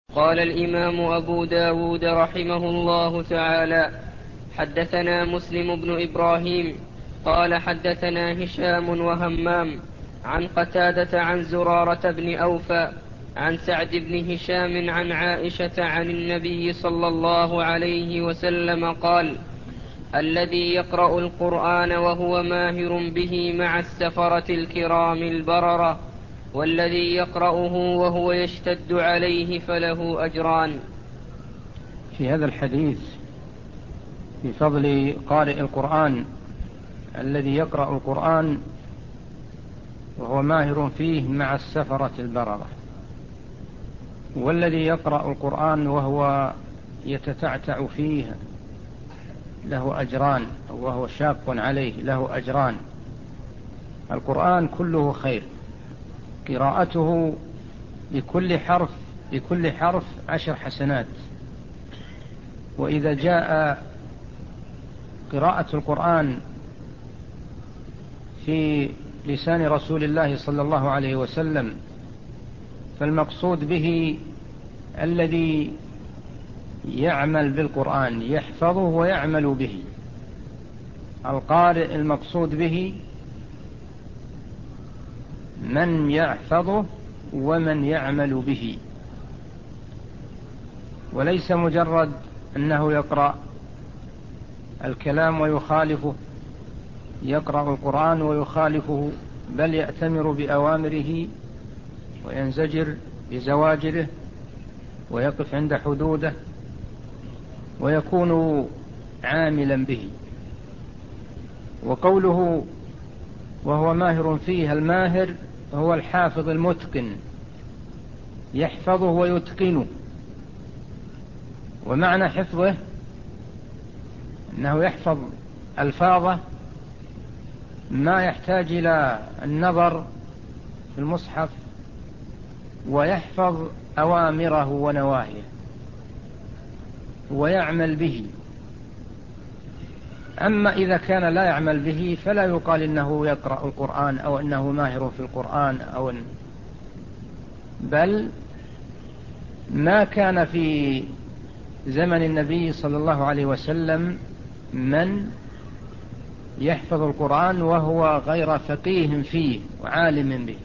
قال الإمام أبو داود رحمه الله تعالى: حدثنا مسلم بن إبراهيم قال حدثنا هشام وهمام عن قتادة عن زرارة بن أوفى عن سعد بن هشام عن عائشة عن النبي صلى الله عليه وسلم قال: الذي يقرأ القرآن وهو ماهر به مع السفرة الكرام البررة، والذي يقرأه وهو يشتد عليه فله أجران. في هذا الحديث في فضل قارئ القرآن الذي يقرأ القرآن وهو ماهر فيه مع السفرة البررة، والذي يقرأ القرآن وهو يتتعتع فيه له أجران، وهو شاق عليه له أجران. القرآن كله خير، قراءته بكل حرف 10 حسنات. وإذا جاء قراءة القرآن في لسان رسول الله صلى الله عليه وسلم فالمقصود به الذي يعمل بالقرآن، يحفظه ويعمل به. القارئ المقصود به من يحفظه ومن يعمل به، وليس مجرد أنه يقرأ الكلام ويخالفه، يقرأ القرآن ويخالفه، بل يأتمر بأوامره وينزجر بزواجره ويقف عند حدوده ويكون عاملا به. وقوله وهو ماهر فيه، الماهر هو الحافظ المتقن، يحفظه ويتقنه. ومعنى حفظه أنه يحفظ ألفاظه ما يحتاج إلى النظر في المصحف، ويحفظ أوامره ونواهيه ويعمل به. أما إذا كان لا يعمل به فلا يقال إنه يقرأ القرآن أو أنه ماهر في القرآن بل ما كان في زمن النبي صلى الله عليه وسلم من يحفظ القرآن وهو غير فقيه فيه وعالم به،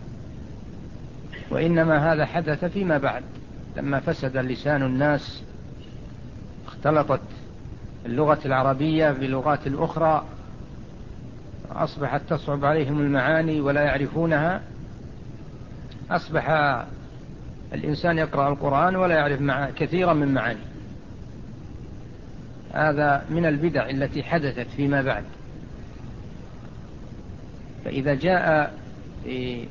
وإنما هذا حدث فيما بعد لما فسد لسان الناس، اختلطت اللغة العربية بلغات الأخرى، أصبحت تصعب عليهم المعاني ولا يعرفونها. أصبح الإنسان يقرأ القرآن ولا يعرف كثيرا من معاني. هذا من البدع التي حدثت فيما بعد. فإذا جاء في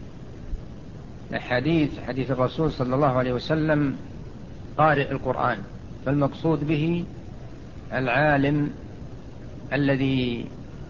حديث الرسول صلى الله عليه وسلم قارئ القرآن، فالمقصود به العالم الذي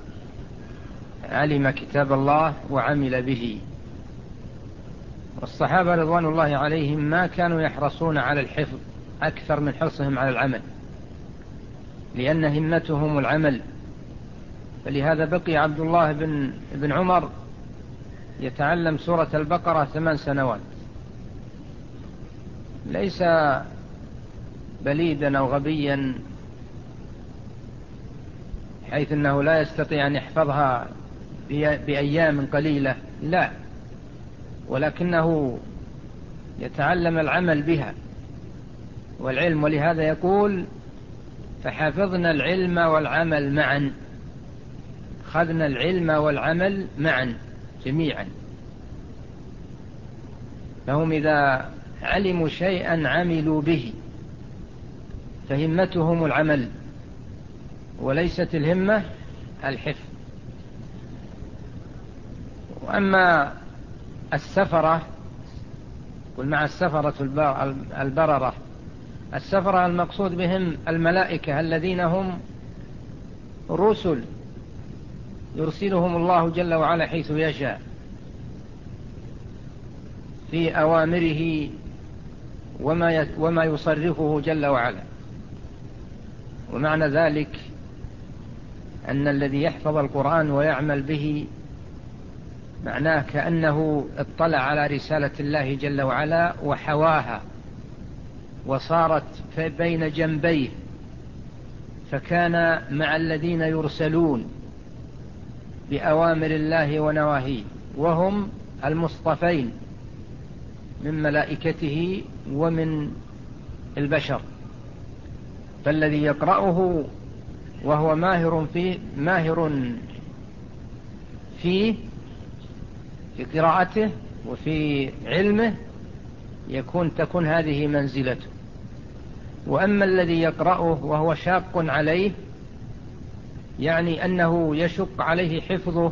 علم كتاب الله وعمل به. والصحابة رضوان الله عليهم ما كانوا يحرصون على الحفظ أكثر من حرصهم على العمل، لأن همتهم العمل. فلهذا بقي عبد الله بن عمر يتعلم سورة البقرة 8 سنوات، ليس بليدا أو غبيا حيث أنه لا يستطيع أن يحفظها بأيام قليلة، لا، ولكنه يتعلم العمل بها والعلم. ولهذا يقول فحفظنا العلم والعمل معا، خذنا العلم والعمل معا جميعا. فهم إذا علموا شيئا عملوا به، فهمتهم العمل وليست الهمة الحفظ. وأما السفرة، قل مع السفرة البررة، السفرة المقصود بهم الملائكة الذين هم رسل يرسلهم الله جل وعلا حيث يشاء في أوامره وما يصرفه جل وعلا. ومعنى ذلك أن الذي يحفظ القرآن ويعمل به معناه كأنه اطلع على رسالة الله جل وعلا وحواها وصارت بين جنبيه، فكان مع الذين يرسلون بأوامر الله ونواهيه، وهم المصطفين من ملائكته ومن البشر. فالذي يقرأه وهو ماهر فيه في قراءته وفي علمه تكون هذه منزلته. وأما الذي يقرأه وهو شاق عليه، يعني أنه يشق عليه حفظه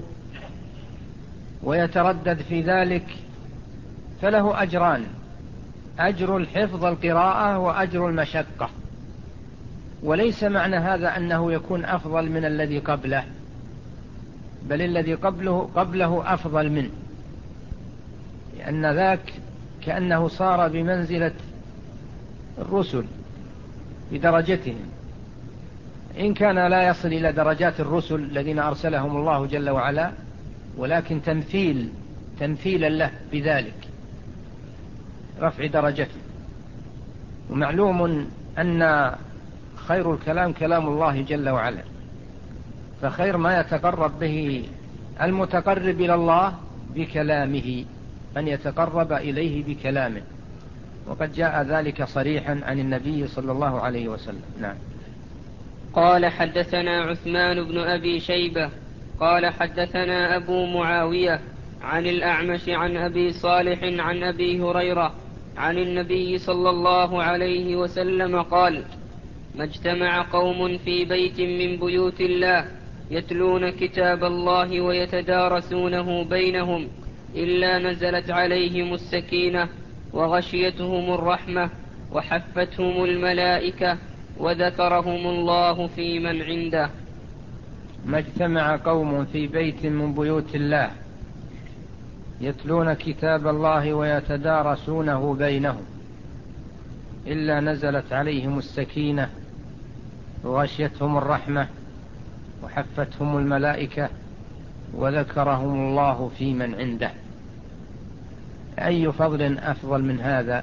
ويتردد في ذلك، فله أجران: أجر الحفظ القراءة وأجر المشقة. وليس معنى هذا أنه يكون أفضل من الذي قبله، بل الذي قبله أفضل منه، لأن ذاك كأنه صار بمنزلة الرسل بدرجتهم، إن كان لا يصل إلى درجات الرسل الذين أرسلهم الله جل وعلا، ولكن تمثيلا له بذلك رفع درجته. ومعلوم أن خير الكلام كلام الله جل وعلا، فخير ما يتقرب به المتقرب إلى الله بكلامه، أن يتقرب إليه بكلامه، وقد جاء ذلك صريحا عن النبي صلى الله عليه وسلم. نعم. قال حدثنا عثمان بن أبي شيبة قال حدثنا أبو معاوية عن الأعمش عن أبي صالح عن أبي هريرة عن النبي صلى الله عليه وسلم قال: ما اجتمع قوم في بيت من بيوت الله يتلون كتاب الله ويتدارسونه بينهم إلا نزلت عليهم السكينة وغشيتهم الرحمة وحفتهم الملائكة وذكرهم الله في من عنده. ما اجتمع قوم في بيت من بيوت الله يتلون كتاب الله ويتدارسونه بينهم إلا نزلت عليهم السكينة وغشيتهم الرحمة وحفتهم الملائكة وذكرهم الله في من عنده. أي فضل أفضل من هذا؟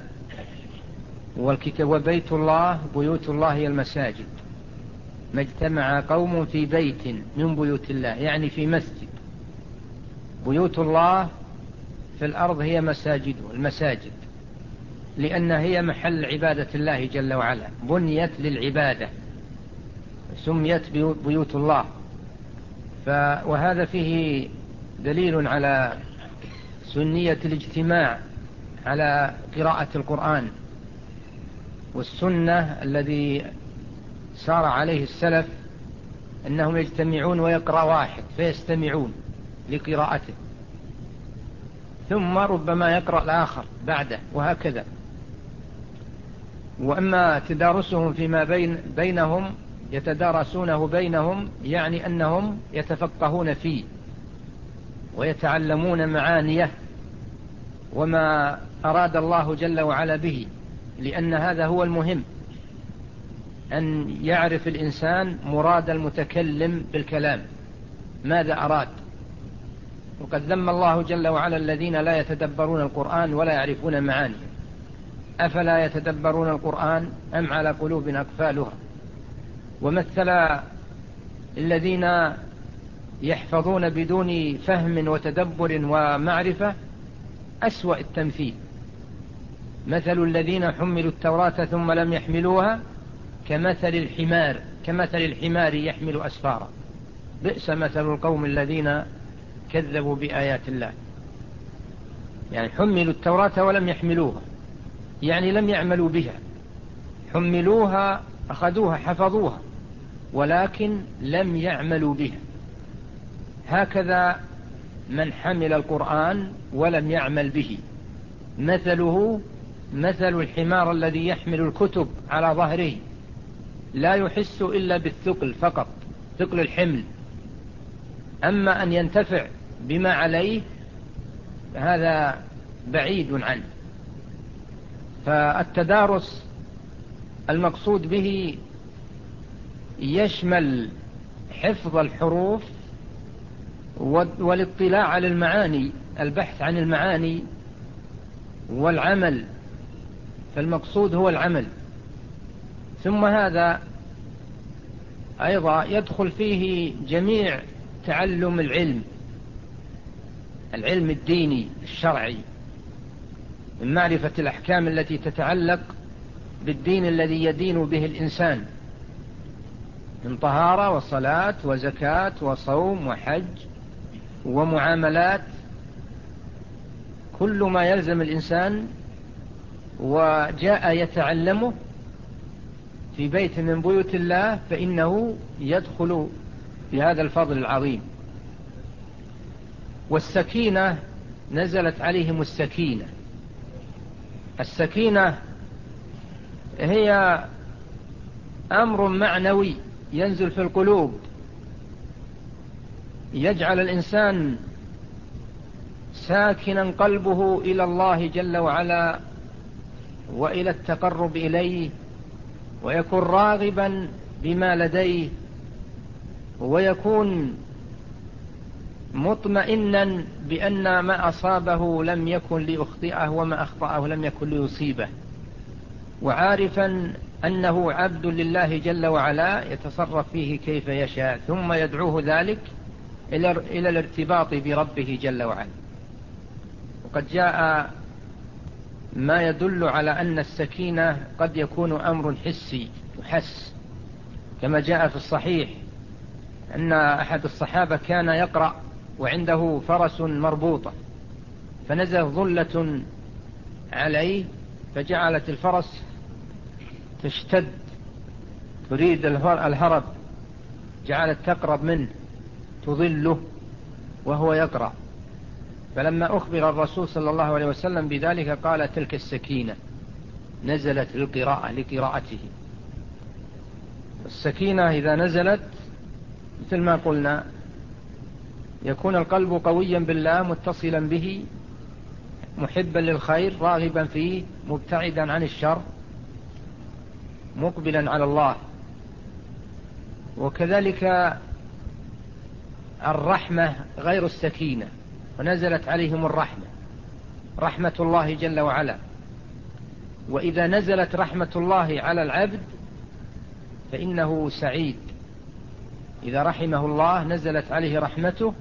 وبيت الله، بيوت الله هي المساجد. ما اجتمع قوم في بيت من بيوت الله يعني في مسجد. بيوت الله في الأرض هي المساجد، لأن هي محل عبادة الله جل وعلا، بنيت للعبادة، سميت بيوت الله. وهذا فيه دليل على سنية الاجتماع على قراءة القرآن، والسنة الذي سار عليه السلف أنهم يجتمعون ويقرأ واحد فيستمعون لقراءته، ثم ربما يقرأ الآخر بعده، وهكذا. وأما تدارسهم فيما بينهم يتدارسونه بينهم، يعني أنهم يتفقهون فيه ويتعلمون معانيه وما أراد الله جل وعلا به، لأن هذا هو المهم، أن يعرف الإنسان مراد المتكلم بالكلام ماذا أراد. وقد ذم الله جل وعلا الذين لا يتدبرون القرآن ولا يعرفون معانيه. أفلا يتدبرون القرآن أم على قلوب أقفالها؟ ومثل الذين يحفظون بدون فهم وتدبر ومعرفة أسوأ التمثيل: مثل الذين حملوا التوراة ثم لم يحملوها كمثل الحمار يحمل أسفارا، بئس مثل القوم الذين كذبوا بآيات الله. يعني حملوا التوراة ولم يحملوها، يعني لم يعملوا بها. حملوها، أخذوها، حفظوها، ولكن لم يعملوا بها. هكذا من حمل القرآن ولم يعمل به، مثله مثل الحمار الذي يحمل الكتب على ظهره، لا يحس إلا بالثقل فقط، ثقل الحمل، أما أن ينتفع بما عليه هذا بعيد عنه. فالتدارس المقصود به يشمل حفظ الحروف والاطلاع على المعاني، البحث عن المعاني والعمل، فالمقصود هو العمل ثم هذا أيضا يدخل فيه جميع تعلم العلم الديني الشرعي، من معرفة الأحكام التي تتعلق بالدين الذي يدين به الإنسان من طهارة وصلاة وزكاة وصوم وحج ومعاملات، كل ما يلزم الإنسان وجاء يتعلمه في بيت من بيوت الله فإنه يدخل في هذا الفضل العظيم. والسكينة نزلت عليهم السكينة هي أمر معنوي ينزل في القلوب، يجعل الإنسان ساكنا قلبه إلى الله جل وعلا وإلى التقرب إليه، ويكون راغبا بما لديه، ويكون مطمئنا بأن ما أصابه لم يكن ليخطئه وما أخطأه لم يكن ليصيبه، وعارفا أنه عبد لله جل وعلا يتصرف فيه كيف يشاء، ثم يدعوه ذلك إلى الارتباط بربه جل وعلا. وقد جاء ما يدل على أن السكينة قد يكون أمر حسي يحس، كما جاء في الصحيح أن أحد الصحابة كان يقرأ وعنده فرس مربوطة، فنزل ظلة عليه فجعلت الفرس تشتد تريد الهرب، جعلت تقرب منه تظله وهو يقرأ، فلما أخبر الرسول صلى الله عليه وسلم بذلك قال تلك السكينة نزلت لقراءته. السكينة إذا نزلت مثل ما قلنا يكون القلب قويا بالله متصلا به محبا للخير راغبا فيه مبتعدا عن الشر مقبلا على الله. وكذلك الرحمة غير السكينة، ونزلت عليهم رحمة الله جل وعلا. وإذا نزلت رحمة الله على العبد فإنه سعيد، إذا رحمه الله نزلت عليه رحمته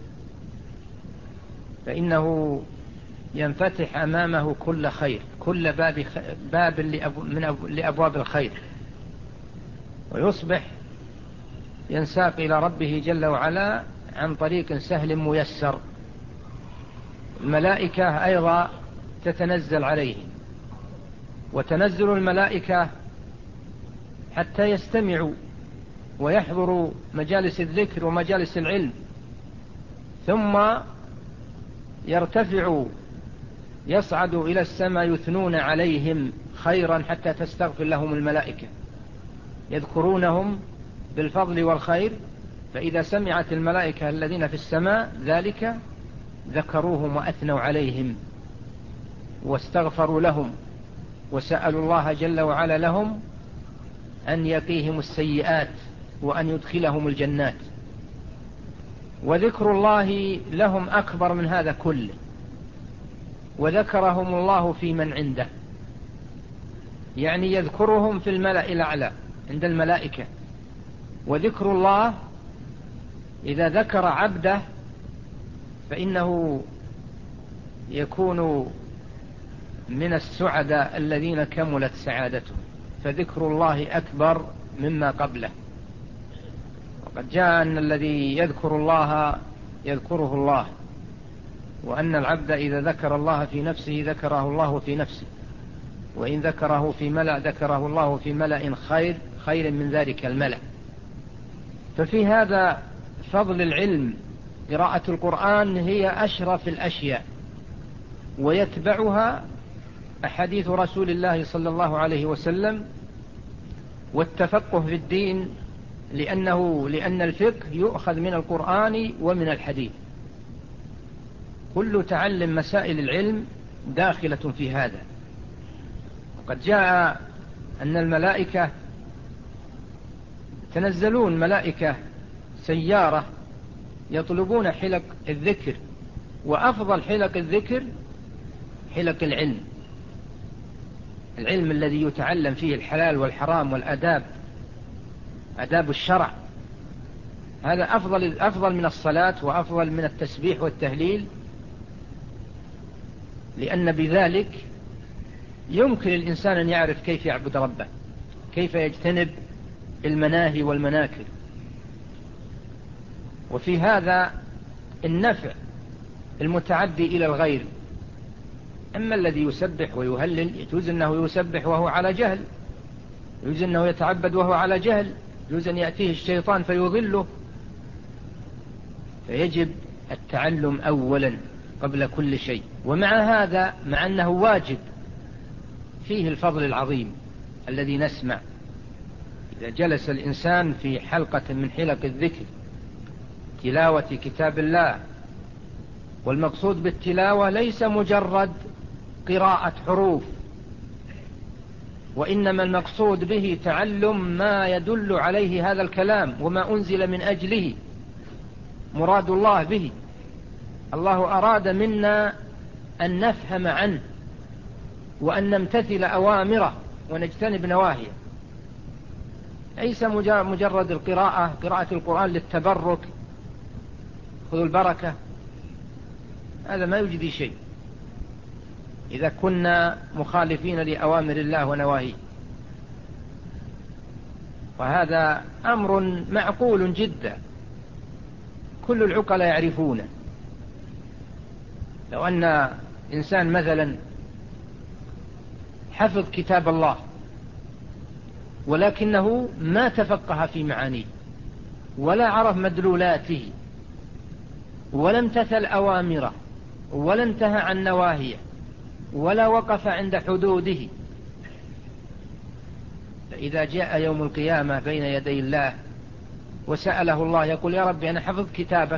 فإنه ينفتح أمامه كل خير، كل باب لأبواب الخير، ويصبح ينساق إلى ربه جل وعلا عن طريق سهل ميسر. الملائكة أيضا تتنزل عليهم، وتنزل الملائكة حتى يستمعوا ويحضروا مجالس الذكر ومجالس العلم، ثم يرتفعوا يصعدوا إلى السماء يثنون عليهم خيرا حتى تستغفر لهم الملائكة، يذكرونهم بالفضل والخير، فإذا سمعت الملائكة الذين في السماء ذلك ذكروهم وأثنوا عليهم واستغفروا لهم وسألوا الله جل وعلا لهم أن يقيهم السيئات وأن يدخلهم الجنات. وذكر الله لهم أكبر من هذا كله، وذكرهم الله في من عنده، يعني يذكرهم في الملأ الأعلى عند الملائكة. وذكر الله إذا ذكر عبده فإنه يكون من السعداء الذين كملت سعادتهم، فذكر الله أكبر مما قبله. وقد جاء أن الذي يذكر الله يذكره الله، وأن العبد إذا ذكر الله في نفسه ذكره الله في نفسه، وإن ذكره في ملأ ذكره الله في ملأ خير من ذلك الملأ. ففي هذا فضل العلم. قراءة القرآن هي أشرف الأشياء، ويتبعها أحاديث رسول الله صلى الله عليه وسلم والتفقه في الدين، لأن الفقه يؤخذ من القرآن ومن الحديث. كل تعلم مسائل العلم داخلة في هذا. وقد جاء أن الملائكة تنزلون ملائكة سيارة يطلبون حلق الذكر، وأفضل حلق الذكر حلق العلم، العلم الذي يتعلم فيه الحلال والحرام والآداب، آداب الشرع، هذا أفضل من الصلاة وأفضل من التسبيح والتهليل، لأن بذلك يمكن الإنسان أن يعرف كيف يعبد ربه، كيف يجتنب المناهي والمناكر. وفي هذا النفع المتعدي إلى الغير. أما الذي يسبح ويهلل يجوز أنه يسبح وهو على جهل، يجوز أنه يتعبد وهو على جهل، يجوز أن يأتيه الشيطان فيضله. فيجب التعلم أولا قبل كل شيء. ومع هذا، مع أنه واجب، فيه الفضل العظيم الذي نسمع إذا جلس الإنسان في حلقة من حلق الذكر، تلاوة كتاب الله. والمقصود بالتلاوة ليس مجرد قراءة حروف، وإنما المقصود به تعلم ما يدل عليه هذا الكلام وما أنزل من أجله، مراد الله به. الله أراد منا أن نفهم عنه وأن نمتثل أوامره ونجتنب نواهيه. ليس مجرد قراءة القرآن للتبرك، خذوا البركة، هذا ما يوجد شيء إذا كنا مخالفين لأوامر الله ونواهيه. وهذا أمر معقول جدا، كل العقلاء يعرفونه. لو أن إنسان مثلا حفظ كتاب الله ولكنه ما تفقه في معانيه ولا عرف مدلولاته ولا امتثل أوامره ولا انتهى عن نواهيه ولا وقف عند حدوده، فإذا جاء يوم القيامة بين يدي الله وسأله الله يقول: يا ربي أنا حفظت كتابك،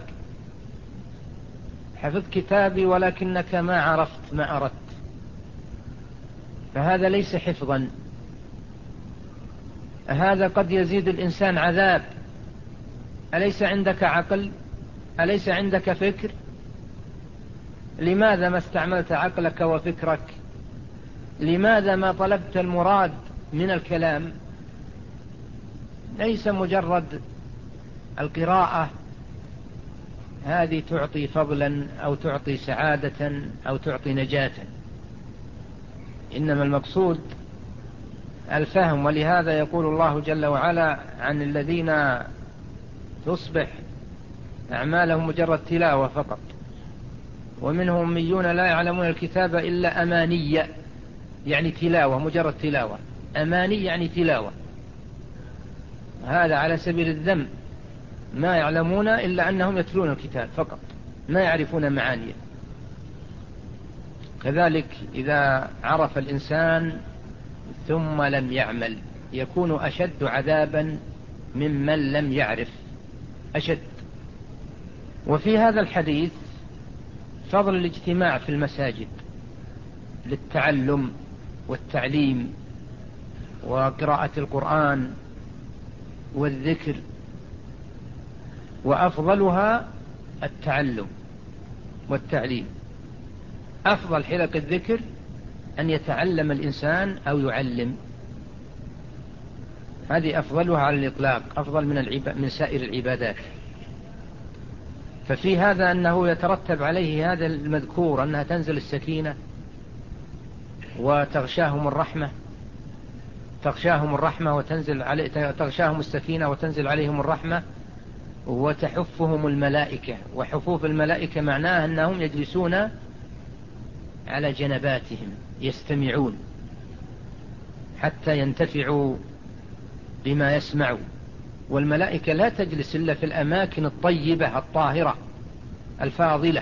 حفظت كتابي ولكنك ما عرفت ما أردت. فهذا ليس حفظا، هذا قد يزيد الإنسان عذاب. أليس عندك عقل؟ أليس عندك فكر؟ لماذا ما استعملت عقلك وفكرك؟ لماذا ما طلبت المراد من الكلام؟ ليس مجرد القراءة هذه تعطي فضلا أو تعطي سعادة أو تعطي نجاة، إنما المقصود الفهم. ولهذا يقول الله جل وعلا عن الذين تصبح أعمالهم مجرد تلاوة فقط، ومنهم أميون لا يعلمون الكتاب إلا أماني، يعني تلاوة، مجرد تلاوة. أماني يعني تلاوة، هذا على سبيل الذم، ما يعلمون إلا أنهم يتلون الكتاب فقط، ما يعرفون معانيه. كذلك إذا عرف الإنسان ثم لم يعمل يكون أشد عذابا ممن لم يعرف، أشد. وفي هذا الحديث فضل الاجتماع في المساجد للتعلم والتعليم وقراءة القرآن والذكر، وأفضلها التعلم والتعليم. أفضل حلق الذكر أن يتعلم الإنسان أو يعلم، هذه أفضلها على الإطلاق، أفضل من سائر العبادات. ففي هذا أنه يترتب عليه هذا المذكور، أنها تنزل السكينة وتغشاهم الرحمة، تغشاهم السكينة وتنزل عليهم الرحمة وتحفهم الملائكة. وحفوف الملائكة معناه أنهم يجلسون على جنباتهم يستمعون حتى ينتفعوا بما يسمعوا. والملائكة لا تجلس إلا في الأماكن الطيبة الطاهرة الفاضلة،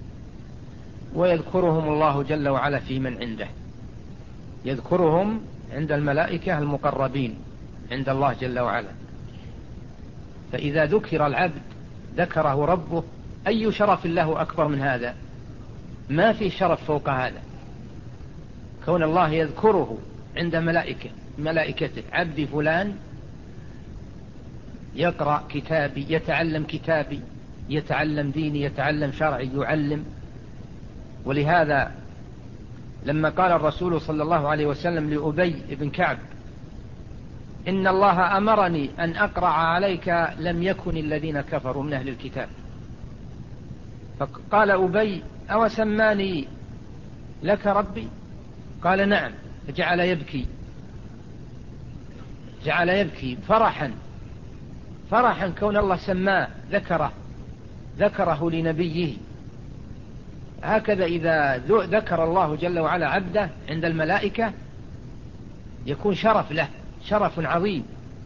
ويذكرهم الله جل وعلا في من عنده، يذكرهم عند الملائكة المقربين عند الله جل وعلا. فإذا ذكر العبد ذكره ربه، أي شرف له أكبر من هذا؟ ما في شرف فوق هذا، كون الله يذكره عند ملائكته. عبدي فلان يقرأ كتابي، يتعلم كتابي، يتعلم ديني، يتعلم شرعي، يعلم. ولهذا لما قال الرسول صلى الله عليه وسلم لأبي بن كعب: إن الله أمرني أن أقرأ عليك لم يكن الذين كفروا من أهل الكتاب. فقال أبي: أو سماني لك ربي؟ قال: نعم. فجعل يبكي، جعل يبكي فرحا كون الله سماه، ذكره لنبيه. هكذا إذا ذكر الله جل وعلا عبده عند الملائكة يكون شرف له، شرف عظيم.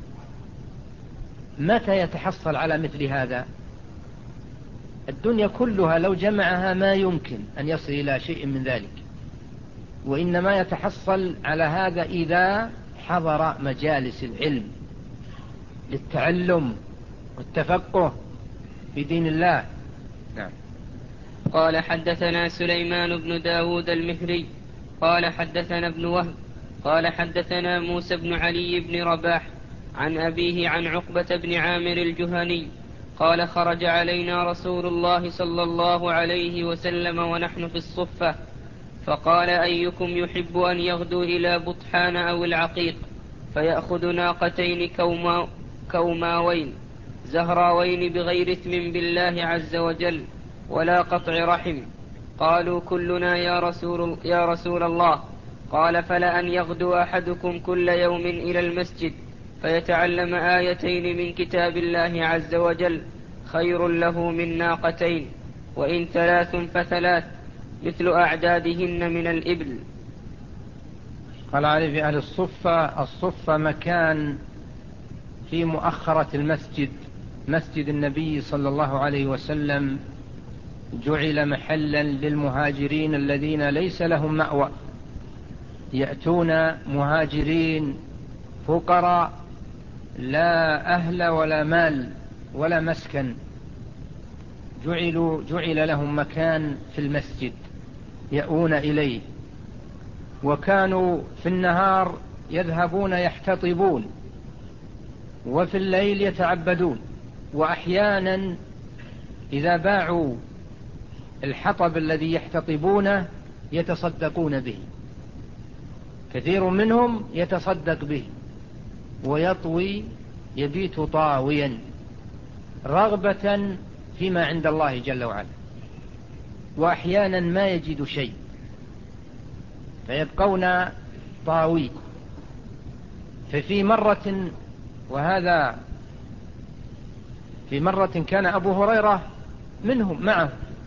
متى يتحصل على مثل هذا؟ الدنيا كلها لو جمعها ما يمكن أن يصل إلى شيء من ذلك، وإنما يتحصل على هذا إذا حضر مجالس العلم للتعلم والتفقه في دين الله. نعم. قال: حدثنا سليمان بن داود المهري قال حدثنا ابن وهب قال حدثنا موسى بن علي بن رباح عن أبيه عن عقبة بن عامر الجهني قال: خرج علينا رسول الله صلى الله عليه وسلم ونحن في الصفة، فقال: أيكم يحب أن يغدو إلى بطحان أو العقيق فيأخذ ناقتين كوماوين زهراوين بغير إثم بالله عز وجل ولا قطع رحم؟ قالوا: كلنا يا رسول الله. قال: فلأن يغدو أحدكم كل يوم إلى المسجد فيتعلم آيتين من كتاب الله عز وجل خير له من ناقتين، وإن 3 ف3 مثل أعدادهن من الإبل. قال علي في أهل الصفة مكان في مؤخرة المسجد، مسجد النبي صلى الله عليه وسلم، جعل محلا للمهاجرين الذين ليس لهم مأوى، يأتون مهاجرين فقراء لا أهل ولا مال ولا مسكن، جعل لهم مكان في المسجد يأوون إليه. وكانوا في النهار يذهبون يحتطبون، وفي الليل يتعبدون، وأحيانا إذا باعوا الحطب الذي يحتطبونه يتصدقون به، كثير منهم يتصدق به ويطوي، يبيت طاويا رغبة فيما عند الله جل وعلا، وأحيانا ما يجد شيء فيبقون طاوي. ففي مرة، وهذا في مرة كان أبو هريرة منهم معه،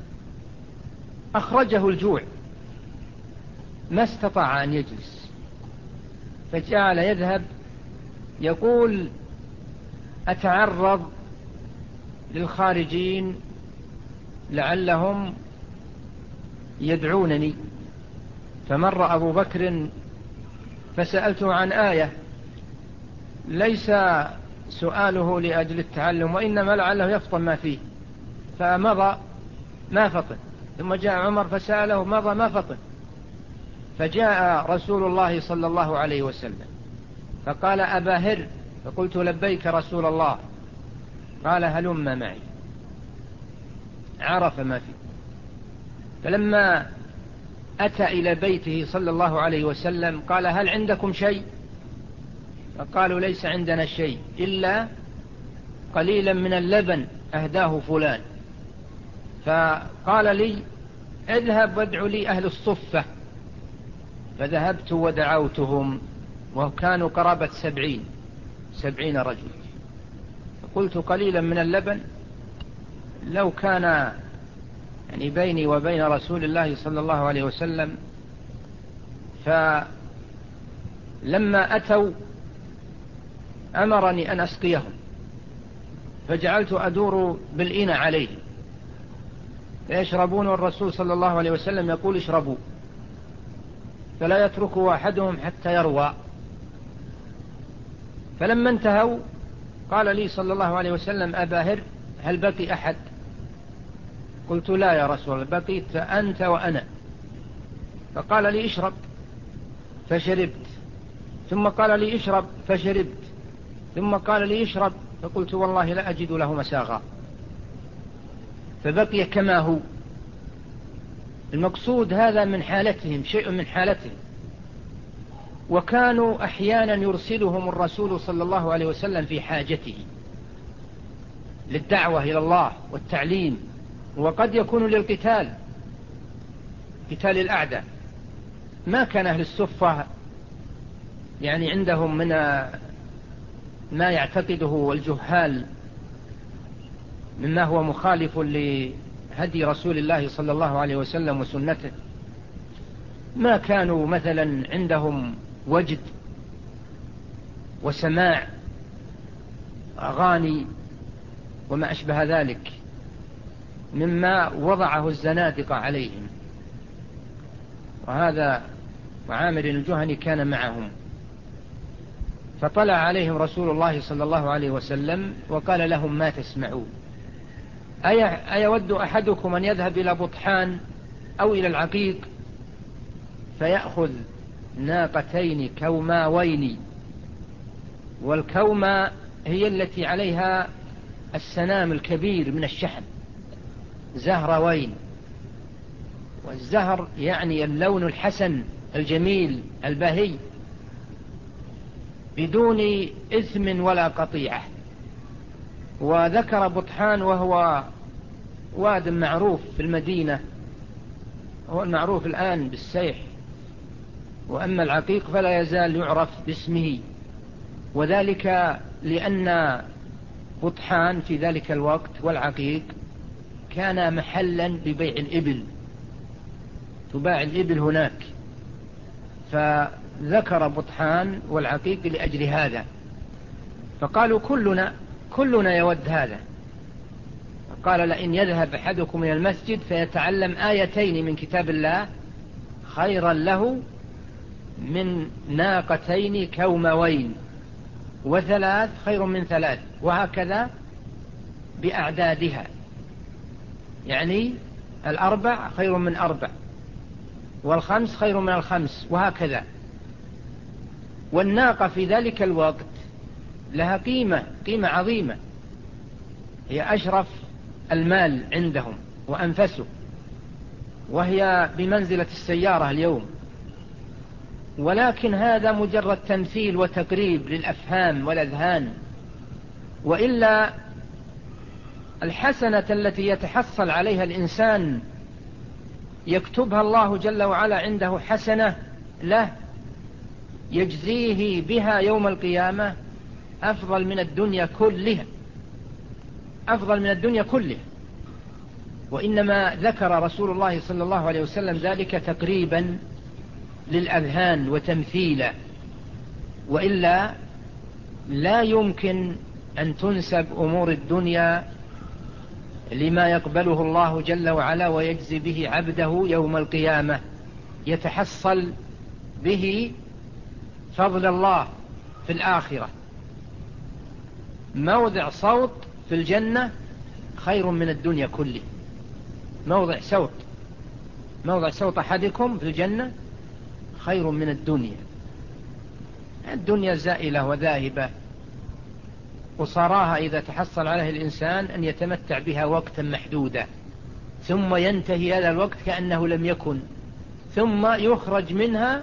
أخرجه الجوع ما استطاع أن يجلس، فجعل يذهب يقول: أتعرض للخارجين لعلهم يدعونني. فمر أبو بكر فسألته عن آية، ليس سؤاله لأجل التعلم، وإنما لعله يفطن ما فيه، فمضى ما فطن. ثم جاء عمر فسأله، مضى ما فطن. فجاء رسول الله صلى الله عليه وسلم فقال: أبا هر. فقلت: لبيك رسول الله. قال: هلم معي. عرف ما فيه. فلما أتى إلى بيته صلى الله عليه وسلم قال: هل عندكم شيء؟ فقالوا: ليس عندنا شيء إلا قليلا من اللبن أهداه فلان. فقال لي: اذهب وادعو لي أهل الصفة. فذهبت ودعوتهم، وكانوا قرابة 70 رجل. فقلت: قليلا من اللبن، لو كان يعني بيني وبين رسول الله صلى الله عليه وسلم. فلما أتوا أمرني أن أسقيهم، فجعلت أدور بالإناء عليهم فيشربون، والرسول صلى الله عليه وسلم يقول: اشربوا، فلا يتركوا أحدهم حتى يروى. فلما انتهوا قال لي صلى الله عليه وسلم: أبا هر، هل بقي أحد؟ قلت: لا يا رسول الله، بقيت أنت وأنا. فقال لي: اشرب، فشربت. ثم قال لي: اشرب، فشربت. ثم قال لي: اشرب. فقلت: والله لا أجد له مساغا. فبقي كما هو. المقصود هذا من حالتهم، شيء من حالتهم. وكانوا أحيانا يرسلهم الرسول صلى الله عليه وسلم في حاجته للدعوة إلى الله والتعليم، وقد يكون للقتال، قتال الأعداء. ما كان أهل الصفة يعني عندهم من ما يعتقده الجهال مما هو مخالف لهدي رسول الله صلى الله عليه وسلم وسنته. ما كانوا مثلا عندهم وجد وسماع أغاني وما أشبه ذلك مما وضعه الزنادقة عليهم. وهذا وعامر الجهني كان معهم، فطلع عليهم رسول الله صلى الله عليه وسلم وقال لهم: ما تسمعون؟ أيود أحدكم أن يذهب إلى بطحان أو إلى العقيق فيأخذ ناقتين كوماوين، والكومة هي التي عليها السنام الكبير من الشحم، زهروين، والزهر يعني اللون الحسن الجميل البهي، بدون إثم ولا قطيعة. وذكر بطحان وهو واد معروف في المدينة، هو المعروف الآن بالسيح، وأما العقيق فلا يزال يعرف باسمه، وذلك لأن بطحان في ذلك الوقت والعقيق كان محلا لبيع الإبل، تباع الإبل هناك، فذكر بطحان والعقيق لأجل هذا. فقالوا: كلنا يود هذا. قال: لئن يذهب أحدكم إلى المسجد فيتعلم آيتين من كتاب الله خيرا له من ناقتين كوموين، وثلاث خير من ثلاث، وهكذا بأعدادها، يعني 4 خير من 4، 5 خير من 5، وهكذا. والناقة في ذلك الوقت لها قيمة عظيمة، هي أشرف المال عندهم وأنفسه، وهي بمنزلة السيارة اليوم. ولكن هذا مجرد تمثيل وتقريب للأفهام والأذهان، وإلا الحسنة التي يتحصل عليها الإنسان يكتبها الله جل وعلا عنده حسنة له يجزيه بها يوم القيامة أفضل من الدنيا كلها، أفضل من الدنيا كلها. وإنما ذكر رسول الله صلى الله عليه وسلم ذلك تقريبا للأذهان وتمثيلا، وإلا لا يمكن أن تنسب أمور الدنيا لما يقبله الله جل وعلا ويجزي به عبده يوم القيامة، يتحصل به فضل الله في الآخرة. موضع صوت في الجنة خير من الدنيا كله، موضع صوت أحدكم في الجنة خير من الدنيا. الدنيا زائلة وذاهبة، وصراها إذا تحصل عليه الإنسان أن يتمتع بها وقتا محدودا، ثم ينتهي هذا الوقت كأنه لم يكن، ثم يخرج منها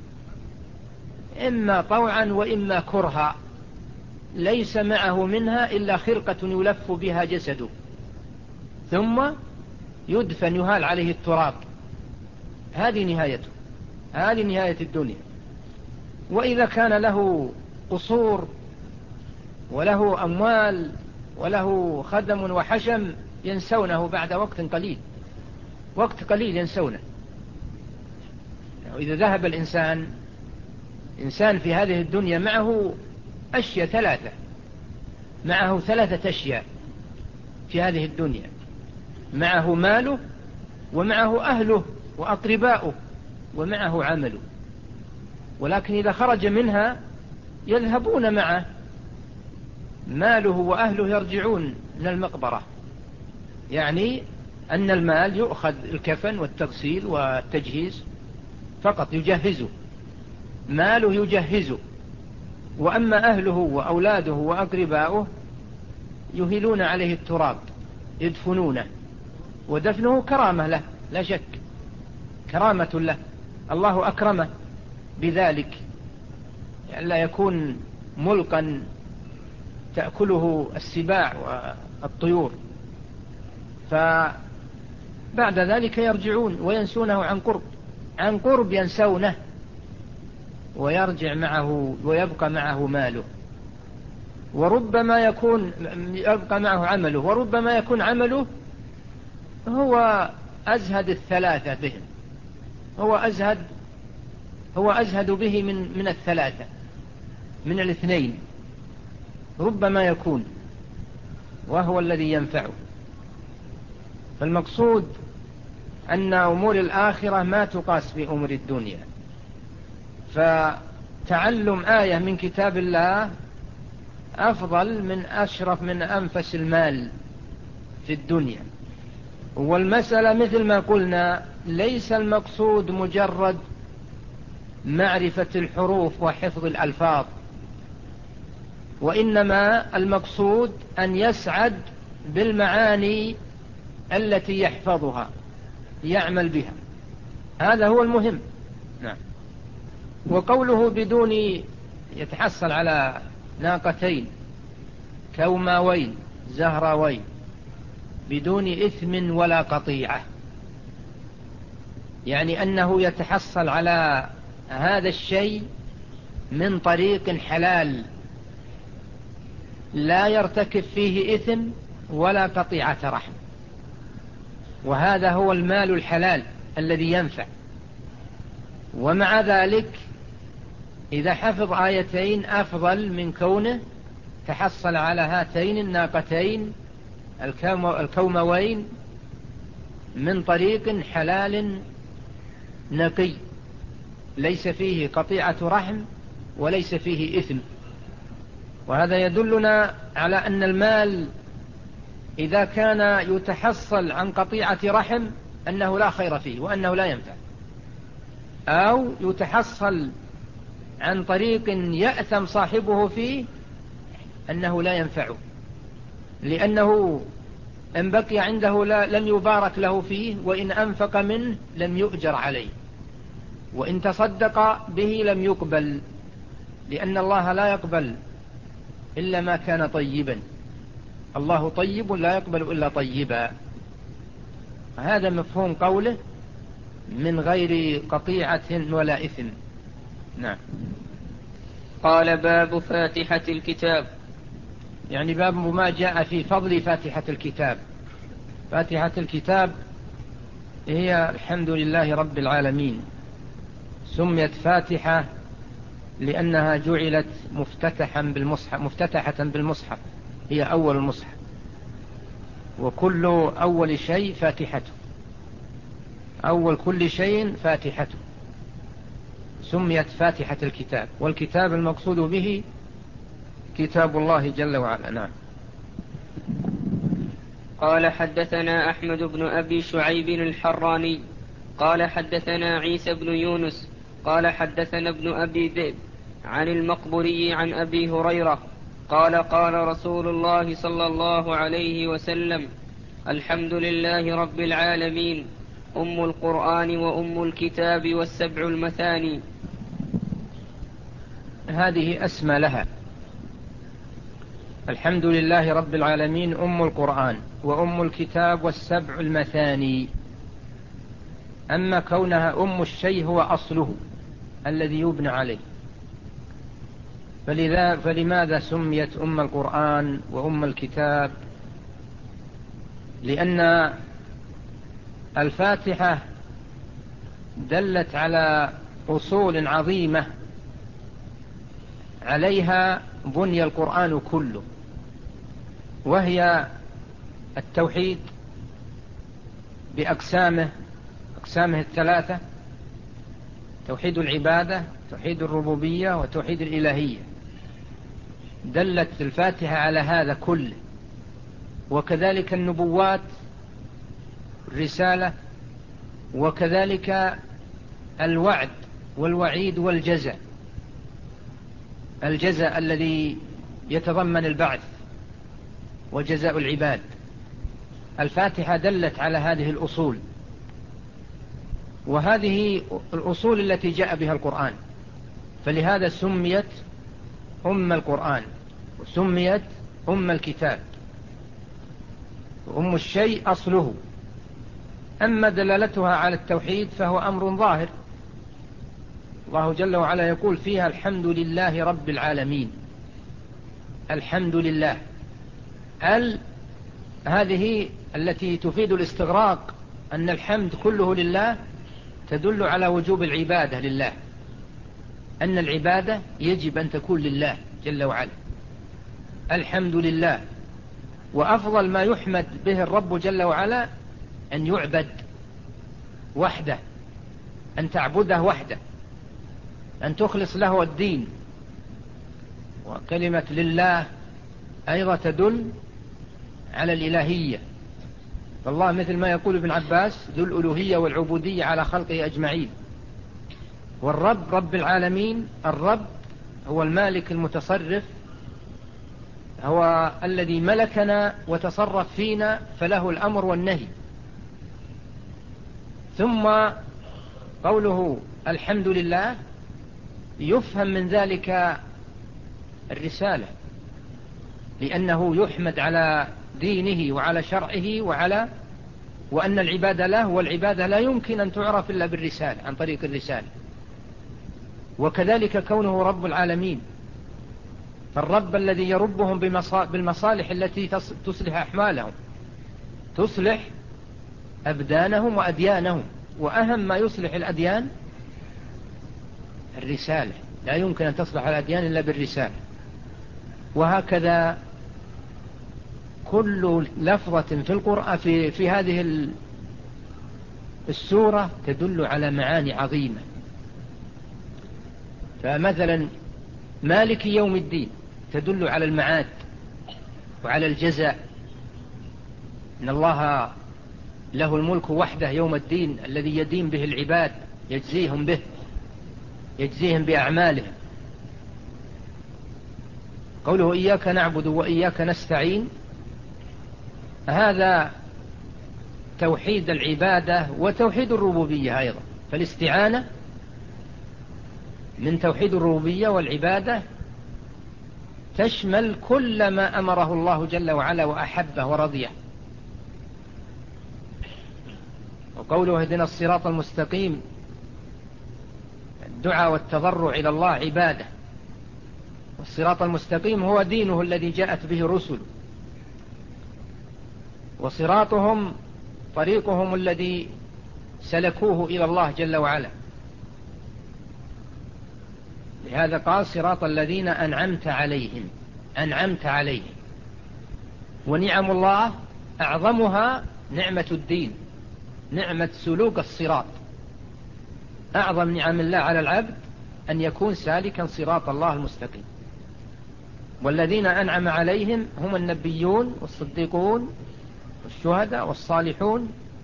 إما طوعا وإما كرها، ليس معه منها إلا خرقة يلف بها جسده، ثم يدفن، يهال عليه التراب. هذه نهايته، هذه نهاية الدنيا. وإذا كان له قصور وله أموال وله خدم وحشم ينسونه بعد وقت قليل ينسونه. وإذا ذهب الإنسان في هذه الدنيا معه أشياء 3، معه 3 أشياء في هذه الدنيا: معه ماله، ومعه أهله وأقرباؤه، ومعه عمله. ولكن إذا خرج منها يذهبون معه، ماله وأهله يرجعون من المقبرة، يعني أن المال يؤخذ الكفن والتغسيل والتجهيز فقط، يجهزه، ماله يجهزه، وأما أهله وأولاده وأقرباؤه يهيلون عليه التراب، يدفنونه، ودفنه كرامة له لا شك، كرامة له، الله أكرمه بذلك، يعني لا يكون ملقا تأكله السباع والطيور. فبعد ذلك يرجعون وينسونه عن قرب ينسونه، ويرجع معه ويبقى معه ماله، وربما يبقى معه عمله، وربما يكون عمله هو أزهد الثلاثة بهم، هو أزهد به من الثلاثة، من الاثنين ربما يكون، وهو الذي ينفعه. فالمقصود أن أمور الآخرة ما تقاس بأمور الدنيا. فتعلم آية من كتاب الله أفضل من أشرف من أنفس المال في الدنيا. والمسألة مثل ما قلنا ليس المقصود مجرد معرفة الحروف وحفظ الألفاظ، وإنما المقصود أن يسعد بالمعاني التي يحفظها، يعمل بها، هذا هو المهم. نعم. وقوله بدون يتحصل على ناقتين كوماوين زهراوين بدون إثم ولا قطيعة، يعني أنه يتحصل على هذا الشيء من طريق حلال لا يرتكب فيه إثم ولا قطيعة رحم، وهذا هو المال الحلال الذي ينفع. ومع ذلك إذا حفظ آيتين أفضل من كونه تحصل على هاتين الناقتين الكوموين من طريق حلال نقي ليس فيه قطيعة رحم وليس فيه إثم. وهذا يدلنا على أن المال إذا كان يتحصل عن قطيعة رحم أنه لا خير فيه وأنه لا ينفع، أو يتحصل عن طريق يأثم صاحبه فيه أنه لا ينفعه، لأنه إن بقي عنده لم يبارك له فيه، وإن أنفق منه لم يؤجر عليه، وإن تصدق به لم يقبل، لأن الله لا يقبل إلا ما كان طيبا، الله طيب لا يقبل إلا طيبا. هذا مفهوم قوله من غير قطيعة ولا إثم. نعم. قال باب فاتحة الكتاب، يعني باب ما جاء في فضل فاتحة الكتاب. فاتحة الكتاب هي الحمد لله رب العالمين، سميت فاتحة لأنها جعلت مفتتحة بالمصحف، هي أول المصحف، وكل أول شيء فاتحته، أول كل شيء فاتحته، سميت فاتحة الكتاب. والكتاب المقصود به كتاب الله جل وعلا. نعم. قال حدثنا أحمد بن أبي شعيب الحراني قال حدثنا عيسى بن يونس قال حدثنا ابن أبي ذئب عن المقبري عن أبي هريرة قال قال رسول الله صلى الله عليه وسلم: الحمد لله رب العالمين، أم القرآن وأم الكتاب والسبع المثاني. هذه أسمى لها، الحمد لله رب العالمين أم القرآن وأم الكتاب والسبع المثاني. أما كونها أم الشيء هو أصله الذي يبنى عليه، فلماذا سميت أم القرآن وأم الكتاب؟ لأن الفاتحة دلت على أصول عظيمة عليها بني القرآن كله، وهي التوحيد بأقسامه الثلاثة: توحيد العبادة، توحيد الربوبية، وتوحيد الإلهية. دلت الفاتحة على هذا كله، وكذلك النبوات، الرسالة، وكذلك الوعد والوعيد والجزاء، الجزاء الذي يتضمن البعث وجزاء العباد. الفاتحة دلت على هذه الأصول، وهذه الأصول التي جاء بها القرآن، فلهذا سميت أم القرآن وسميت أم الكتاب. أم الشيء أصله. أما دلالتها على التوحيد فهو أمر ظاهر، الله جل وعلا يقول فيها الحمد لله رب العالمين. الحمد لله هذه التي تفيد الاستغراق، أن الحمد كله لله، تدل على وجوب العبادة لله، أن العبادة يجب أن تكون لله جل وعلا. الحمد لله. وأفضل ما يحمد به الرب جل وعلا أن يعبد وحده، أن تعبده وحده، أن تخلص له الدين. وكلمة لله أيضا تدل على الإلهية، فالله مثل ما يقول ابن عباس ذو الألوهية والعبودية على خلقه أجمعين. والرب رب العالمين، الرب هو المالك المتصرف، هو الذي ملكنا وتصرف فينا، فله الأمر والنهي. ثم قوله الحمد لله يفهم من ذلك الرسالة، لأنه يحمد على دينه وعلى شرعه وأن العبادة له، والعبادة لا يمكن أن تعرف إلا بالرسالة، عن طريق الرسالة. وكذلك كونه رب العالمين، فالرب الذي يربهم بالمصالح التي تصلح أحوالهم، تصلح أبدانهم وأديانهم. وأهم ما يصلح الأديان الرسالة، لا يمكن أن تصلح الأديان إلا بالرسالة. وهكذا كل لفظة في القرآن في هذه السورة تدل على معاني عظيمة. فمثلا مالك يوم الدين تدل على المعاد وعلى الجزاء، إن الله له الملك وحده يوم الدين الذي يدين به العباد، يجزيهم به، يجزيهم بأعمالهم. قوله إياك نعبد وإياك نستعين، هذا توحيد العبادة وتوحيد الربوبية أيضا. فالاستعانة من توحيد الربوبية والعبادة تشمل كل ما أمره الله جل وعلا وأحبه ورضيه. وقوله اهدنا الصراط المستقيم، الدعاء والتضرع إلى الله عبادة. والصراط المستقيم هو دينه الذي جاءت به رسل، وصراطهم طريقهم الذي سلكوه إلى الله جل وعلا. لهذا قال صراط الذين أنعمت عليهم. أنعمت عليهم. ونعم الله أعظمها نعمة الدين، نعمة سلوك الصراط. أعظم نعم الله على العبد أن يكون سالكا صراط الله المستقيم. والذين أنعم عليهم هم النبيون والصديقون والشهداء والصالحون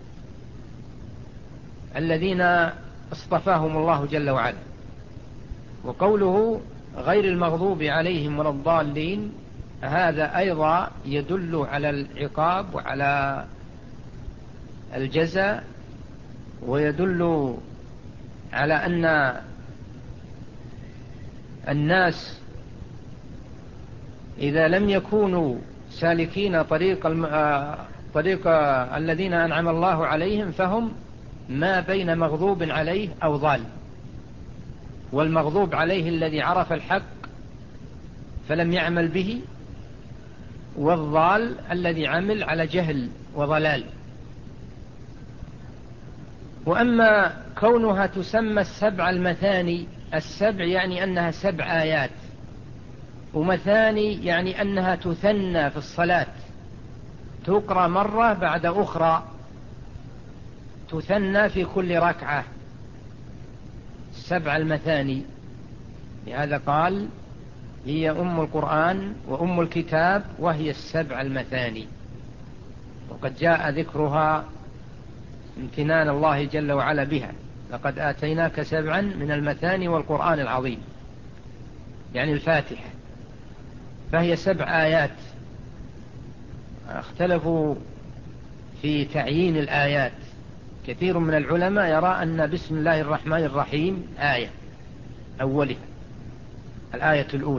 الذين اصطفاهم الله جل وعلا. وقوله غير المغضوب عليهم ولا الضالين، هذا أيضا يدل على العقاب وعلى الجزاء، ويدل على أن الناس إذا لم يكونوا سالكين طريق الذين أنعم الله عليهم فهم ما بين مغضوب عليه أو ضال. والمغضوب عليه الذي عرف الحق فلم يعمل به، والضال الذي عمل على جهل وضلال. وأما كونها تسمى السبع المثاني، السبع يعني أنها 7 آيات، ومثاني يعني أنها تثنى في الصلاة، تقرأ مرة بعد أخرى، تثنى في كل ركعة. 7 المثاني، لهذا قال هي أم القرآن وأم الكتاب، وهي 7 المثاني. وقد جاء ذكرها امتنان الله جل وعلا بها، لقد آتيناك 7 من المثاني والقرآن العظيم، يعني الفاتحة. فهي 7 آيات. اختلفوا في تعيين الآيات، كثير من العلماء يرى أن بسم الله الرحمن الرحيم آية أولها، الآية الأولى،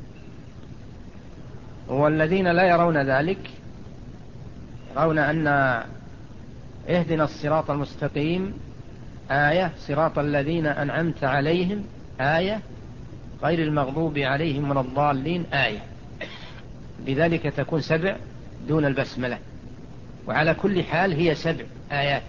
والذين لا يرون ذلك يرون أن اهدنا الصراط المستقيم آية، صراط الذين أنعمت عليهم آية، غير المغضوب عليهم ولا الضالين آية، بذلك تكون 7 دون البسملة. وعلى كل حال هي 7 آيات،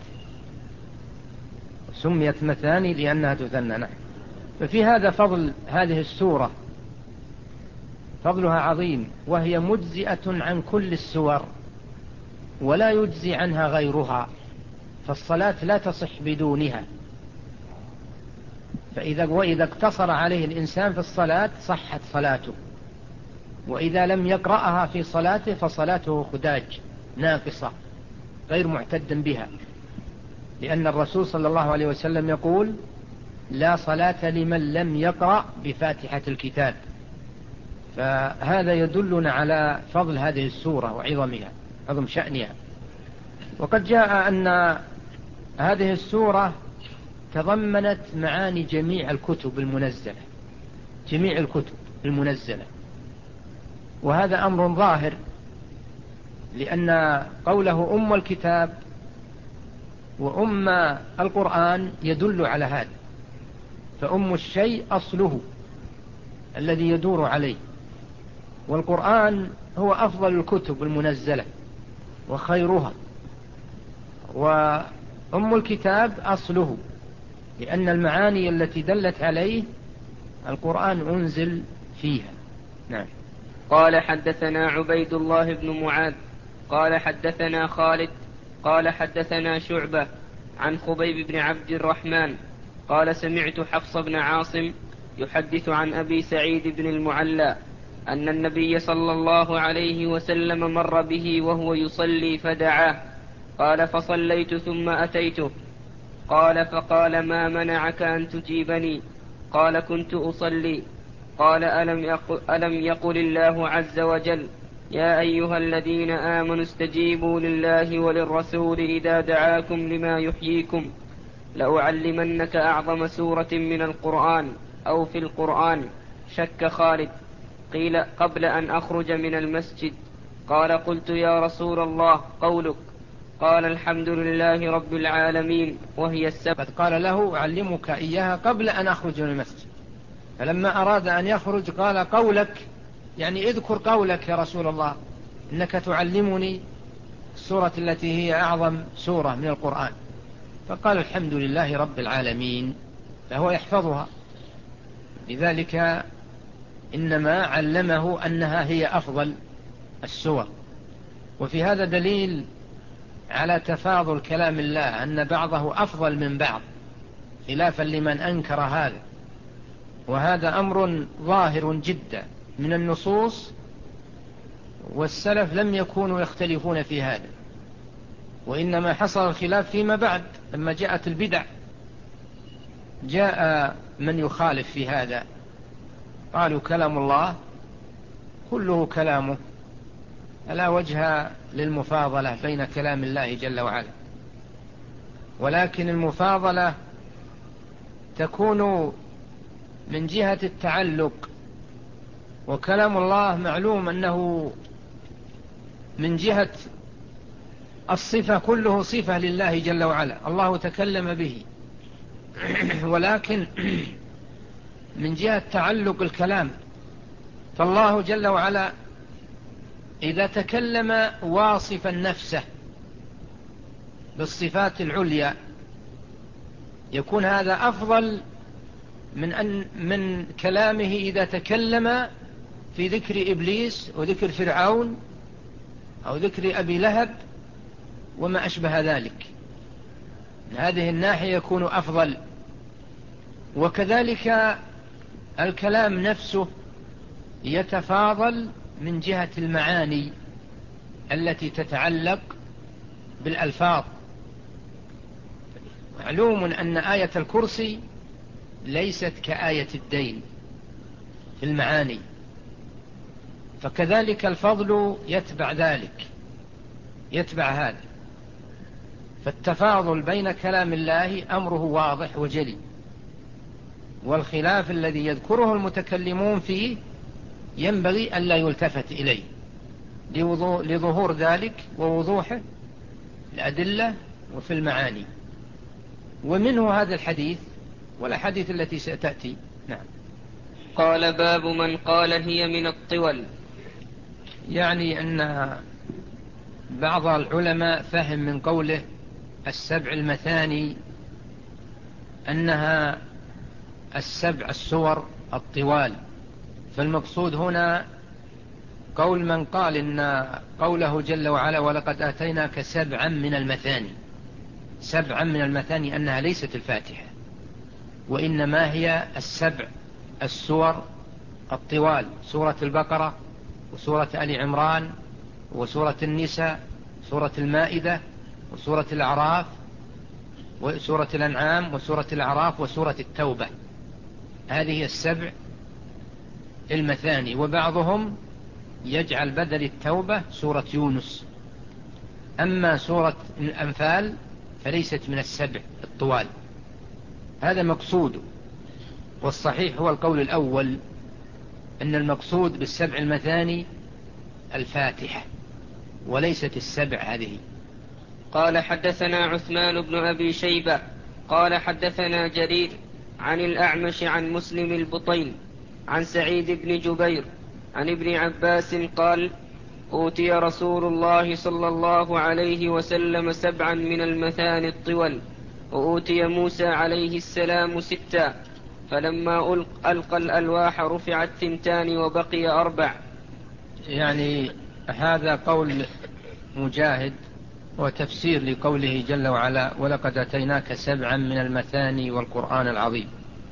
سميت مثاني لأنها تثنى. ففي هذا فضل هذه السورة، فضلها عظيم، وهي مجزئة عن كل السور ولا يجزي عنها غيرها، فالصلاة لا تصح بدونها. وإذا اقتصر عليه الإنسان في الصلاة صحت صلاته، وإذا لم يقرأها في صلاته فصلاته خداج ناقصة غير معتد بها، لأن الرسول صلى الله عليه وسلم يقول: لا صلاة لمن لم يقرأ بفاتحة الكتاب. فهذا يدلنا على فضل هذه السورة وعظمها، عظم شأنها. وقد جاء أن هذه السورة تضمنت معاني جميع الكتب المنزلة، جميع الكتب المنزلة، وهذا أمر ظاهر، لأن قوله أم الكتاب وأم القرآن يدل على هذا، فأم الشيء أصله الذي يدور عليه، والقرآن هو أفضل الكتب المنزلة وخيرها، وأم الكتاب أصله، لأن المعاني التي دلت عليه القرآن أنزل فيها. نعم. قال حدثنا عبيد الله بن معاذ قال حدثنا خالد قال حدثنا شعبة عن خبيب بن عبد الرحمن قال سمعت حفص بن عاصم يحدث عن أبي سعيد بن المعلى أن النبي صلى الله عليه وسلم مر به وهو يصلي فدعاه، قال فصليت ثم أتيته، قال فقال: ما منعك أن تجيبني؟ قال: كنت أصلي. قال: ألم يقل الله عز وجل: يا أيها الذين آمنوا استجيبوا لله وللرسول إذا دعاكم لما يحييكم؟ لأعلمنك أعظم سورة من القرآن أو في القرآن. شك خالد. قيل: قبل أن أخرج من المسجد. قال: قلت: يا رسول الله قولك. قال: الحمد لله رب العالمين، وهي السبب. قال له: أعلمك إياها قبل أن أخرج من المسجد. فلما أراد أن يخرج قال: قولك، يعني اذكر قولك يا رسول الله، إنك تعلمني السورة التي هي أعظم سورة من القرآن. فقال: الحمد لله رب العالمين، فهو يحفظها، لذلك إنما علمه أنها هي أفضل السور. وفي هذا دليل على تفاضل كلام الله، أن بعضه أفضل من بعض، خلافا لمن أنكر هذا، وهذا أمر ظاهر جدا من النصوص، والسلف لم يكونوا يختلفون في هذا، وإنما حصل الخلاف فيما بعد لما جاءت البدع، جاء من يخالف في هذا، قالوا كلام الله كله كلامه، لا وجه للمفاضلة بين كلام الله جل وعلا، ولكن المفاضلة تكون من جهة التعلق، وكلام الله معلوم أنه من جهة الصفة كله صفة لله جل وعلا، الله تكلم به، ولكن من جهة تعلق الكلام، فالله جل وعلا إذا تكلم واصفا نفسه بالصفات العليا يكون هذا أفضل من كلامه إذا تكلم في ذكر إبليس وذكر فرعون أو ذكر أبي لهب وما أشبه ذلك. من هذه الناحية يكون أفضل. وكذلك الكلام نفسه يتفاضل من جهة المعاني التي تتعلق بالألفاظ. معلوم أن آية الكرسي ليست كآية الدين في المعاني، فكذلك الفضل يتبع ذلك، يتبع هذا. فالتفاضل بين كلام الله أمره واضح وجلي، والخلاف الذي يذكره المتكلمون فيه ينبغي ألا يلتفت إليه لظهور ذلك ووضوحه الأدلة وفي المعاني، ومنه هذا الحديث والأحاديث التي ستأتي. نعم. قال باب من قال هي من الطول. يعني أن بعض العلماء فهم من قوله السبع المثاني أنها السبع السور الطوال، فالمقصود هنا قول من قال إن قوله جل وعلا ولقد آتيناك سبعا من المثاني، سبعا من المثاني أنها ليست الفاتحة، وإنما هي السبع السور الطوال، سورة البقرة وسورة آل عمران وسورة النساء، سورة المائدة وسورة الأعراف وسورة الأنعام وسورة الأعراف وسورة التوبة. هذه السبع المثاني، وبعضهم يجعل بدل التوبة سورة يونس. أما سورة الأنفال فليست من السبع الطوال، هذا مقصود، والصحيح هو القول الأول أن المقصود بالسبع المثاني الفاتحة وليست السبع هذه. قال حدثنا عثمان بن أبي شيبة قال حدثنا جرير عن الأعمش عن مسلم البطين عن سعيد بن جبير عن ابن عباس قال أوتي رسول الله صلى الله عليه وسلم سبعا من المثاني الطول، وأوتي موسى عليه السلام ستا، فلما ألقى الألواح رفعت 2 وبقي 4. يعني هذا قول مجاهد وتفسير لقوله جل وعلا ولقد أتيناك سبعا من المثاني والقرآن العظيم.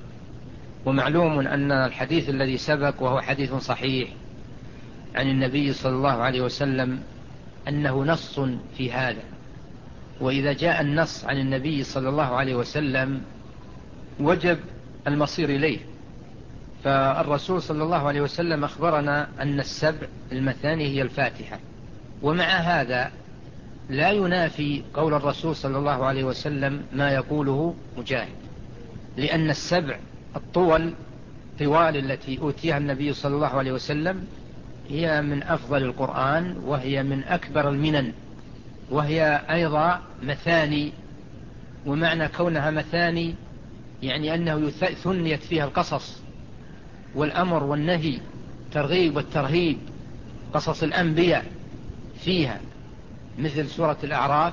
ومعلوم أن الحديث الذي سبق وهو حديث صحيح عن النبي صلى الله عليه وسلم أنه نص في هذا، وإذا جاء النص عن النبي صلى الله عليه وسلم وجب المصير إليه. فالرسول صلى الله عليه وسلم أخبرنا أن السبع المثاني هي الفاتحة، ومع هذا لا ينافي قول الرسول صلى الله عليه وسلم ما يقوله مجاهد، لأن السبع الطول التي أوتيها النبي صلى الله عليه وسلم هي من أفضل القرآن، وهي من أكبر المنن، وهي أيضا مثاني. ومعنى كونها مثاني يعني أنه ثنيت فيها القصص والأمر والنهي، ترغيب والترهيب، قصص الأنبياء فيها مثل سورة الأعراف،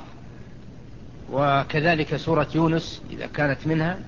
وكذلك سورة يونس إذا كانت منها،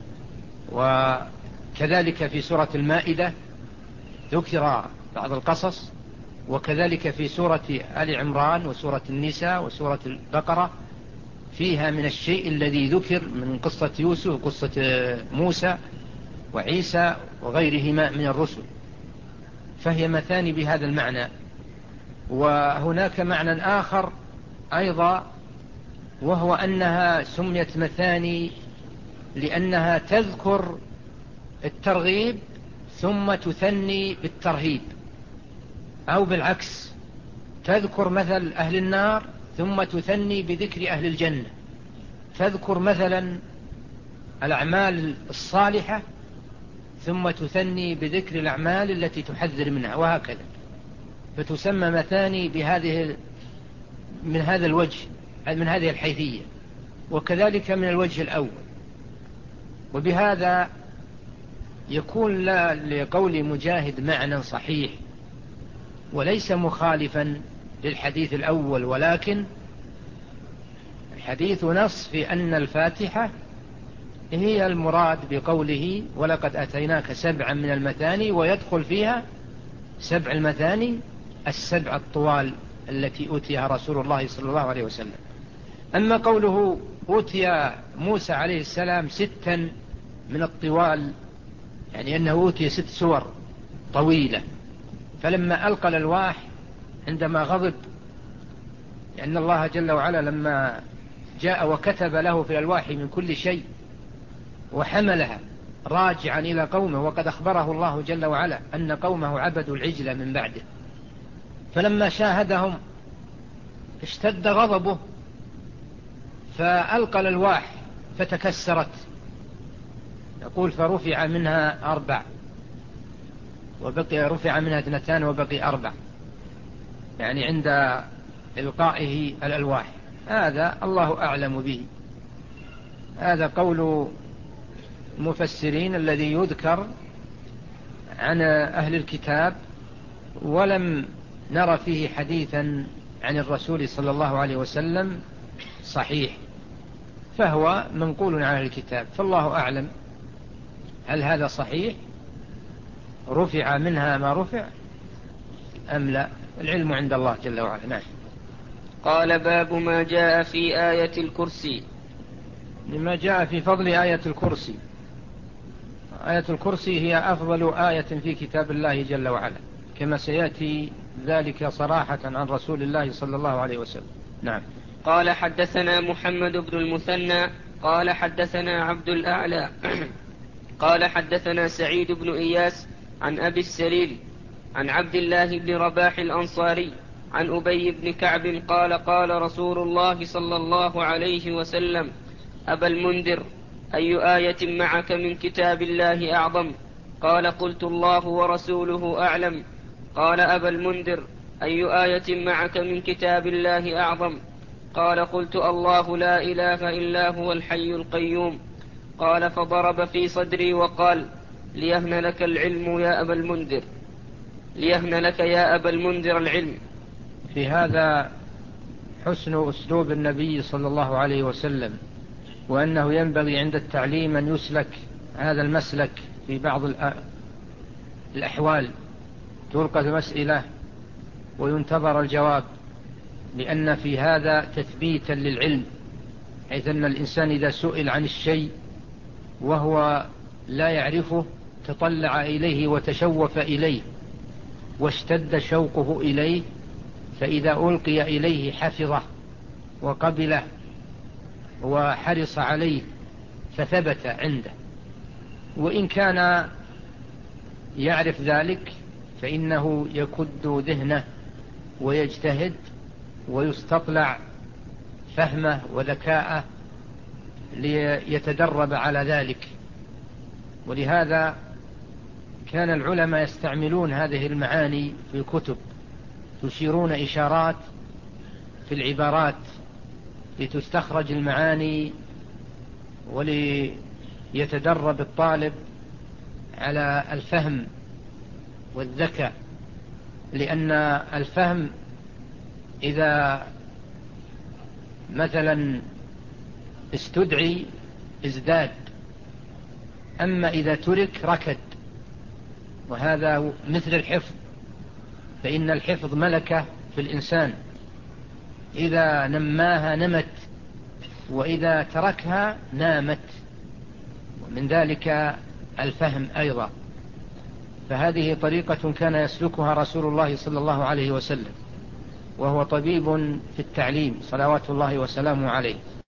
وكذلك في سورة المائدة ذكر بعض القصص، وكذلك في سورة آل عمران وسورة النساء وسورة البقرة فيها من الشيء الذي ذكر من قصة يوسف وقصة موسى وعيسى وغيرهما من الرسل، فهي مثاني بهذا المعنى. وهناك معنى آخر أيضا، وهو أنها سميت مثاني لأنها تذكر الترغيب ثم تثني بالترهيب، أو بالعكس تذكر مثل أهل النار ثم تثني بذكر أهل الجنة، تذكر مثلا الأعمال الصالحة ثم تثني بذكر الأعمال التي تحذر منها، وهكذا. فتسمى مثاني من هذا الوجه، من هذه الحيثية، وكذلك من الوجه الأول. وبهذا يكون لقول مجاهد معنى صحيح وليس مخالفا للحديث الأول، ولكن الحديث نص في أن الفاتحة هي المراد بقوله ولقد أتيناك سبعا من المثاني، ويدخل فيها سبع المثاني السبع الطوال التي أوتيها رسول الله صلى الله عليه وسلم. أما قوله أوتي موسى عليه السلام 6 من الطوال، يعني أنه أوتي 6 سور طويلة، فلما ألقى الألواح عندما غضب، لأن الله جل وعلا لما جاء وكتب له في الألواح من كل شيء وحملها راجعا إلى قومه، وقد أخبره الله جل وعلا أن قومه عبدوا العجل من بعده، فلما شاهدهم اشتد غضبه، فألقى الألواح فتكسرت، يقول فرفع منها 4 وبقي، رفع منها 2 وبقي 4، يعني عند إلقائه الألواح. هذا الله أعلم به. هذا قول المفسرين الذي يذكر عن أهل الكتاب، ولم نرى فيه حديثا عن الرسول صلى الله عليه وسلم صحيح، فهو منقول عن أهل الكتاب، فالله أعلم هل هذا صحيح، رفع منها ما رفع أم لا، العلم عند الله جل وعلا. نعم. قال باب ما جاء في آية الكرسي. لما جاء في فضل آية الكرسي. آية الكرسي هي أفضل آية في كتاب الله جل وعلا، كما سيأتي ذلك صراحة عن رسول الله صلى الله عليه وسلم. نعم. قال حدثنا محمد بن المثنى قال حدثنا عبد الأعلى قال حدثنا سعيد بن إياس عن أبي السليل عن عبد الله بن رباح الأنصاري عن أبي بن كعب قال قال رسول الله صلى الله عليه وسلم: أبا المنذر، أي آية معك من كتاب الله أعظم؟ قال: قلت الله ورسوله أعلم. قال: أبا المنذر، أي آية معك من كتاب الله أعظم؟ قال: قلت الله لا إله إلا هو الحي القيوم. قال: فضرب في صدري وقال: ليهن لك العلم يا أبا المنذر، ليهن لك يا أبا المنذر العلم. في هذا حسن أسلوب النبي صلى الله عليه وسلم، وأنه ينبغي عند التعليم أن يسلك هذا المسلك في بعض الأحوال، تلقى المسألة وينتظر الجواب، لأن في هذا تثبيتا للعلم، حيث أن الإنسان إذا سئل عن الشيء وهو لا يعرفه تطلع إليه وتشوف إليه واشتد شوقه إليه، فإذا ألقي إليه حفظه وقبله وحرص عليه فثبت عنده. وإن كان يعرف ذلك فإنه يكد ذهنه ويجتهد ويستطلع فهمه وذكاءه ليتدرب على ذلك. ولهذا كان العلماء يستعملون هذه المعاني في الكتب، يشيرون إشارات في العبارات لتستخرج المعاني وليتدرب الطالب على الفهم والذكاء، لأن الفهم إذا مثلا استدعي ازداد، أما إذا ترك ركد. وهذا مثل الحفظ، فإن الحفظ ملكة في الإنسان، إذا نماها نمت، وإذا تركها نامت، ومن ذلك الفهم أيضا. فهذه طريقة كان يسلكها رسول الله صلى الله عليه وسلم، وهو طبيب في التعليم صلوات الله وسلامه عليه.